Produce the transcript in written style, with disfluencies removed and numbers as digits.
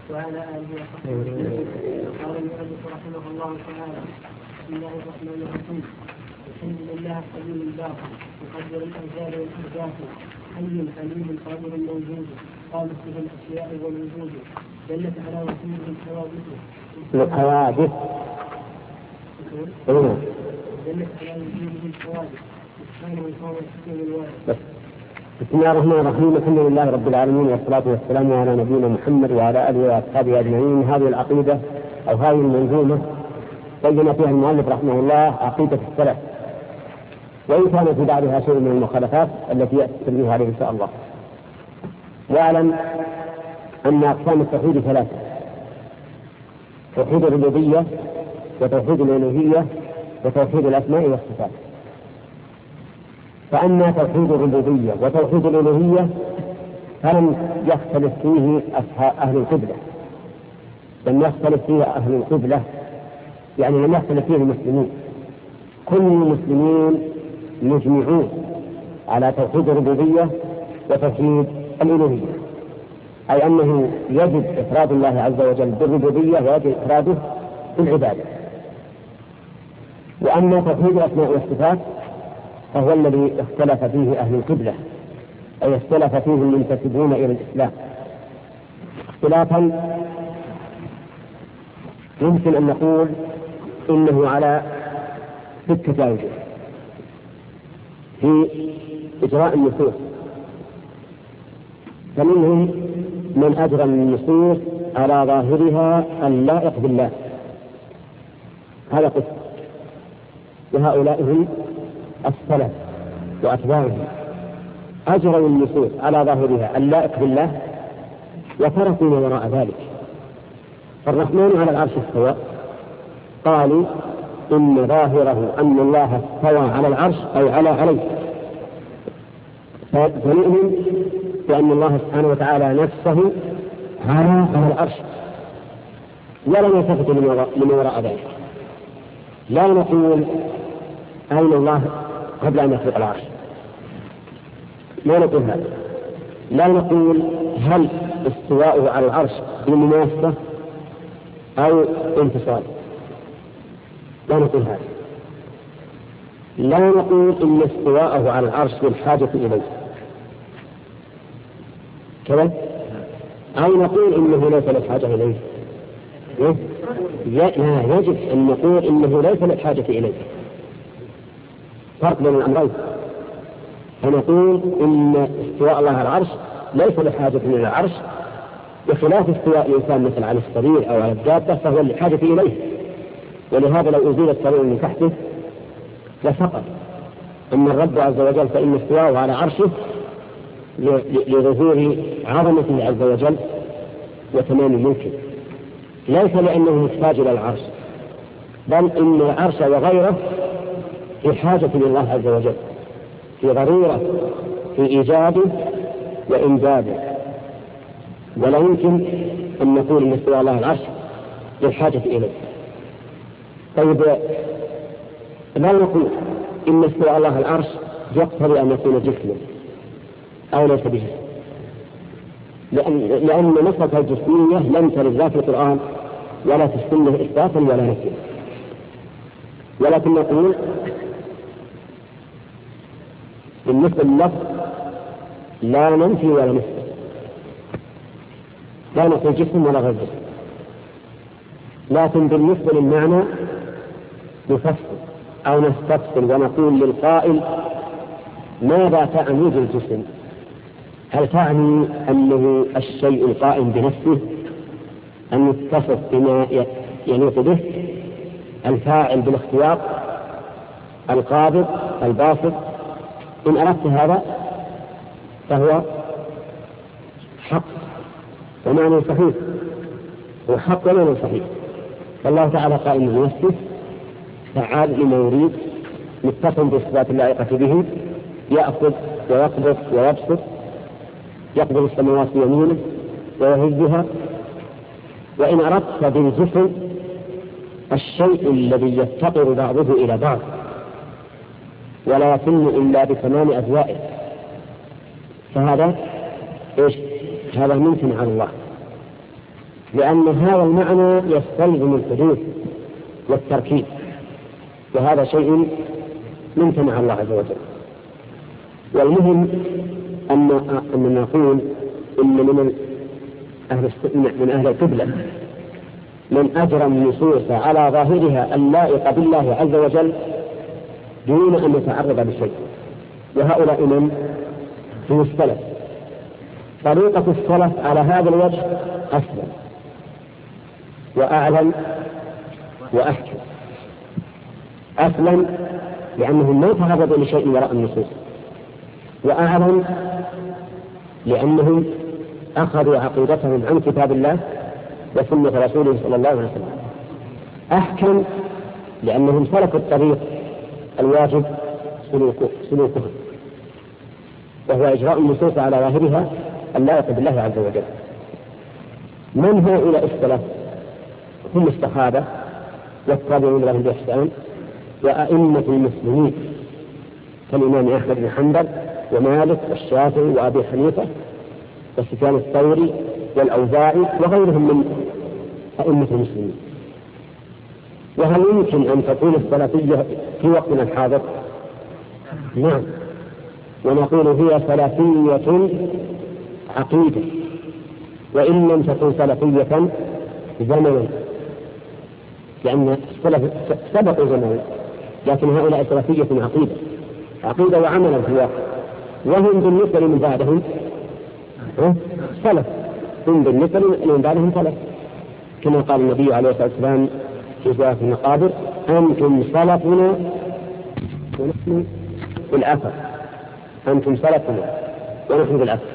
وعلى آله وصحبه وسلم. قال المؤلف رحمه الله تعالى: بسم الله الرحمن الرحيم. الحمد لله القديم الباقي مقدر الأجال والأحداث، حي حليم قادر موجود قامت به الأشياء والوجود، دلت على وجوده الحوادث دلت على وجوده الحوادث سبحانه وتعالى الحكيم الوارث. بسم الله الرحمن الرحيم. الحمد لله رب العالمين، والصلاة والسلام على نبينا محمد وعلى آله وأصحابه أجمعين. هذه العقيدة أو هذه المنظومة بين فيها المؤلف رحمه الله عقيدة السلف، وإن كان في بعضها شيء من المخالفات التي يأتي التنبيه عليه إن شاء الله. واعلم أن أقسام التوحيد ثلاثة: توحيد الربوبية، وتوحيد الألوهية، وتوحيد الأسماء والصفات. فأما توحيد الربوبية وتوحيد الألوهية فلم يختلف فيه أهل القبلة، لم يختلف فيه أهل القبلة، يعني لم يختلف فيه المسلمين. كل المسلمين مجمعون على توحيد الربوبية وتوحيد الألوهية، أي أنه يجب إفراد الله عز وجل بالربوبية ويجب إفراده بالعبادة. وأما توحيد الأسماء والصفات فهو الذي اختلف فيه أهل القبلة، أي اختلف فيه المنتسبون إلى الإسلام اختلافا يمكن أن نقول إنه على 6 أوجه في إجراء النصوص. فمنهم من أجرى النصوص على ظاهرها اللائق بالله، هذا قسم، وهؤلاء هم السلف وأتباعهم، أجروا النصوص على ظاهرها اللائق بالله وتركوا ما وراء ذلك. فالرحمن على العرش استوى، قالوا إن ظاهره أن الله استوى على العرش أي عليه، فنؤمن بأن الله سبحانه وتعالى نفسه على العرش، ولا نلتفت من وراء ذلك. لا نقول أين الله قبل أن يخلق العرش، لا نقول هذا. لا نقول هل استواءه على العرش بمناسبة أو انفصال، لا نقول هذا. لا نقول إن استواءه على العرش بالحاجة إليه كذا، أو نقول إنه ليس للحاجة إليه. لا، يجب أن نقول إنه ليس للحاجة إليه، فرق بين الأمرين. فنقول إن استواء الله على العرش ليس لحاجة إلى العرش، بخلاف استواء الإنسان مثل على السرير أو على الدابة فهو لحاجة إليه، ولهذا لو أزيل السرير من تحته لسقط. أما الرب عز وجل فإن استواءه على عرشه لظهور عظمته عز وجل وتمام ملكه، ليس لأنه محتاج إلى العرش، بل إن العرش وغيره في حاجة لله عز وجل، في ضرورة في إيجاده وإمداده. ولا يمكن أن نقول إن استواء الله على العرش للحاجة إليه. طيب، لا نقول إن استواء الله على العرش يقتضي أن يكون جسما أو ليس بجسم، لأن مسألة الجسمية لم ترد لا في القرآن ولا في السنة إثباتا ولا نفيا. ولكن نقول بالنسبة لللفظ لا ننفي ولا نثبت، لا نقول جسم ولا غير جسم، لكن بالنسبة للمعنى نفصل أو نستفصل ونقول للقائل ماذا تعني بالجسم؟ هل تعني أنه الشيء القائم بنفسه أن يتصف بما يليق به، الفاعل بالاختيار، القابض الباسط؟ إن أردت هذا فهو حق ومعنى صحيح، هو حق ومعنى صحيح. فالله تعالى قائم بنفسه، فعال لما يريد، متصف بالصفات اللائقة به، يأخذ ويقبض ويبسط، يقبض السماوات بيمينه ويهزها. وإن أردت بالجسم الشيء الذي يفتقر بعضه إلى بعض ولا يتم إلا بتمام أجزائه، فهذا إيش؟ هذا ممكن على الله. لأن هذا المعنى يستلزم الحدوث والتركيب، وهذا شيء ممتنع الله عز وجل. والمهم أن نقول إن من أهل القبلة من أجرى النصوص على ظاهرها اللائقة بالله عز وجل دون أن يتعرض لشيء، وهؤلاء من هم السلف. طريقة السلف على هذا الوجه أسلم وأعلم وأحكم. أسلم لأنهم ما تعرضوا لشيء وراء النصوص، وأعلم لأنهم أخذوا عقيدتهم عن كتاب الله وسنة رسوله صلى الله عليه وسلم. أحكم لأنهم سلكوا الطريق الواجب سلوكه، وهو إجراء النصوص على ظاهرها اللائق بالله عز وجل. من هؤلاء السلف؟ هم الصحابة والتابعون لهم بإحسان وأئمة المسلمين كالإمام أحمد بن حنبل ومالك والشافعي وأبي حنيفة وسفيان الثوري والأوزاعي وغيرهم من أئمة المسلمين. وهل يمكن أن تكون السلفية في وقتنا الحاضر؟ نعم، ونقول هي سلفية عقيدة، وإن لم تكن سلفية زمنا، لأن السلف سبقوا زمنا، لكن هؤلاء سلفية عقيدة وعملا في الواقع. وهم بالنسبة لمن بعدهم سلف، هم بالنسبة لمن بعدهم سلف، كما قال النبي عليه الصلاة والسلام في سورة المقابر: أنتم سلفنا ونحن بالأثر. أنتم سلفنا ونحن بالأثر.